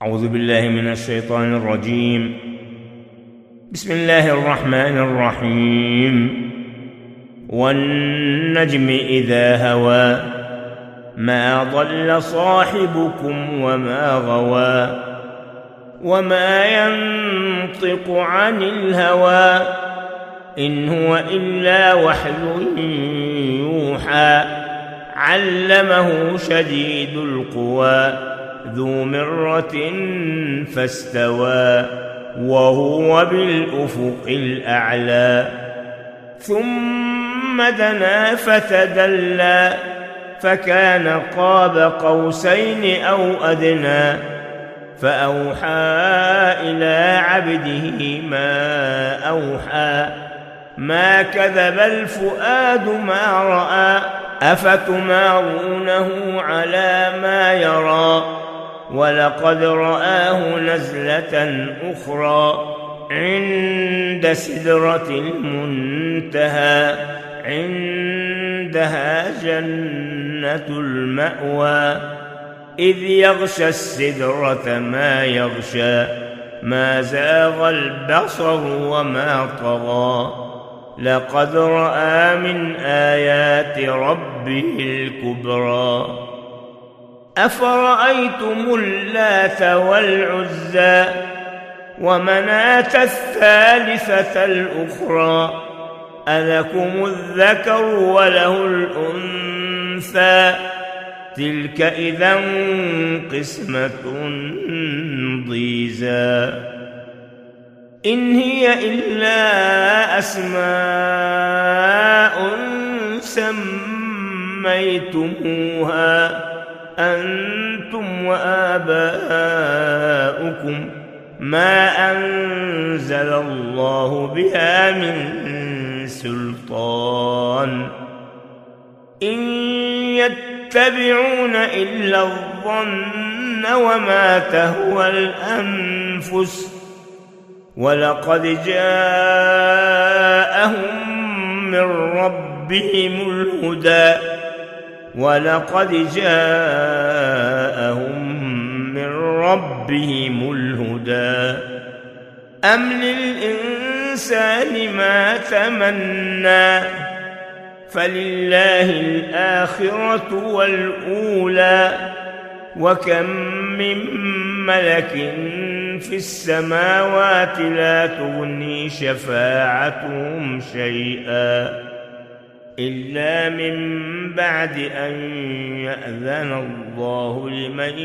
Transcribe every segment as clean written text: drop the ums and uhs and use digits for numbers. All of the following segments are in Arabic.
أعوذ بالله من الشيطان الرجيم. بسم الله الرحمن الرحيم. والنجم إذا هوى ما ضل صاحبكم وما غوى وما ينطق عن الهوى إن هو إلا وحي يوحى علمه شديد القوى ذو مرة فاستوى وهو بالأفق الأعلى ثم دنا فتدلى فكان قاب قوسين أو أدنى فأوحى إلى عبده ما أوحى ما كذب الفؤاد ما رأى أفتمارونه على ما يرى ولقد رآه نزلة أخرى عند سدرة المنتهى عندها جنة المأوى إذ يغشى السدرة ما يغشى ما زاغ البصر وما طغى لقد رأى من آيات ربه الكبرى أفرأيتم اللات والعزى ومناة الثالثة الأخرى ألكم الذكر وله الأنثى تلك إذا قسمة ضيزى إن هي إلا أسماء سميتموها أنتم وآباؤكم ما أنزل الله بها من سلطان إن يتبعون إلا الظن وما تهوى الأنفس ولقد جاءهم من ربهم الهدى أم للإنسان ما تمنى فلله الآخرة والأولى وكم من ملك في السماوات لا تغني شفاعتهم شيئا إلا من بعد أن يأذن الله لمن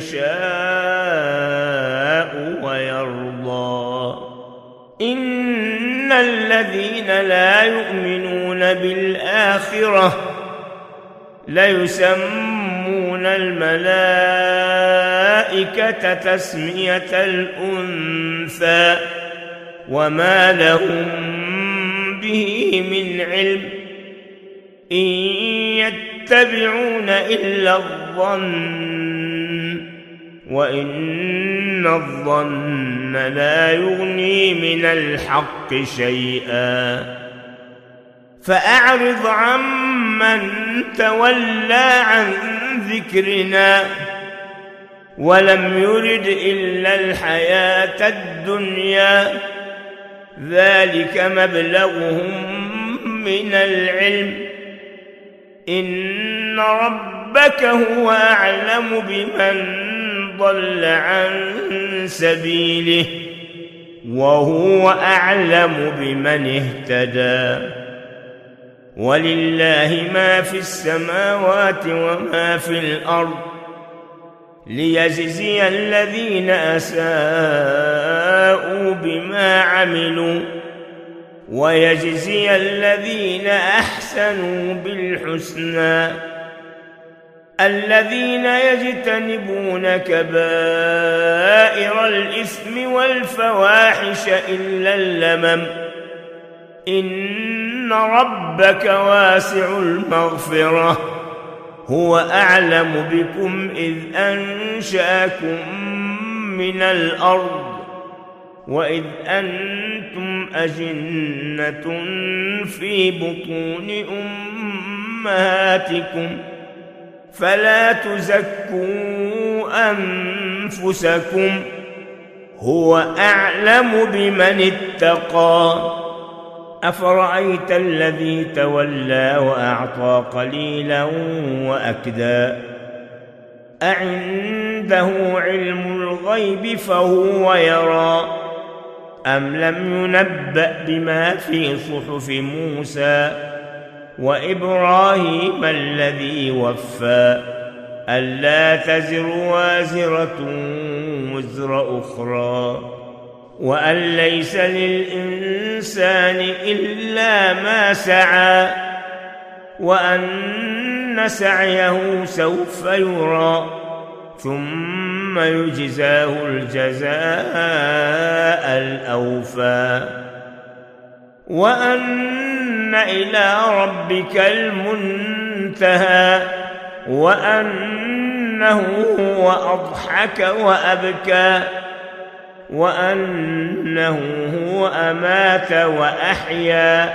يشاء ويرضى إن الذين لا يؤمنون بالآخرة ليسمون الملائكة تسمية الأنثى وما لهم به من علم إن يتبعون إلا الظن وإن الظن لا يغني من الحق شيئا فأعرض عمن تولى عن ذكرنا ولم يرد إلا الحياة الدنيا ذلك مبلغهم من العلم إن ربك هو أعلم بمن ضل عن سبيله وهو أعلم بمن اهتدى ولله ما في السماوات وما في الأرض ليجزي الذين أساءوا بما عملوا ويجزي الذين أحسنوا بالحسنى الذين يجتنبون كبائر الإثم والفواحش إلا اللمم إن ربك واسع المغفرة هو أعلم بكم إذ أنشأكم من الأرض وإذ أنتم أجنة في بطون أمهاتكم فلا تزكوا أنفسكم أنفسكم هو أعلم بمن اتقى. أفرأيت الذي تولى وأعطى قليلا وأكدى أعنده علم الغيب فهو يرى أم لم ينبأ بما في صحف موسى وإبراهيم الذي وفى ألا تزر وازرة وزر أخرى وأن ليس للإنسان إلا ما سعى وأن سعيه سوف يرى ثم يجزاه الجزاء الأوفى وأن إلى ربك المنتهى وأنه هو أضحك وأبكى وأنه هو أمات وأحيا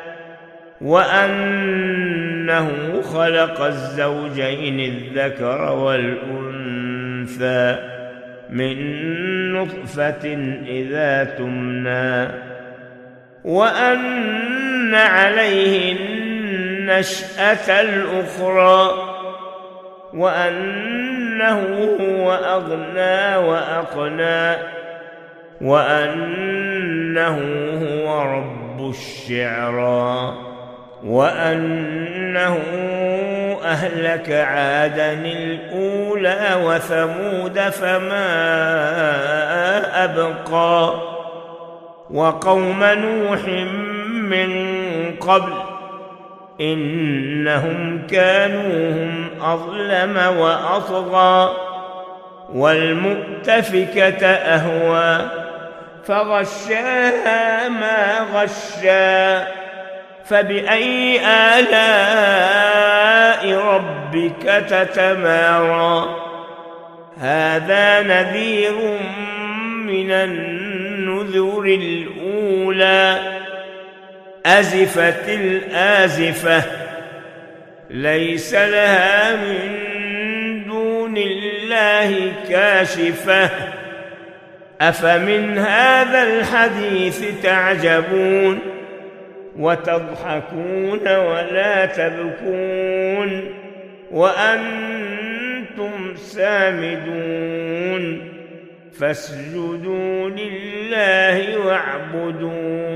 وأنه خلق الزوجين الذكر والأنثى من نطفة إذا تمنى وأن عليه النشأة الأخرى وأنه هو أغنى وأقنى وأنه هو رب الشعرى وأنه أهلك عادا الأولى وثمود فما أبقى وقوم نوح من قبل إنهم كانوا هم أظلم وأطغى والمؤتفكة أهوى فغشاها ما غشا فبأي آلاء ربك تتمارى هذا نذير من النذر الأولى أزفت الآزفة ليس لها من دون الله كاشفة أفمن هذا الحديث تعجبون وتضحكون ولا تبكون وأنتم سامدون فاسجدوا لله واعبدون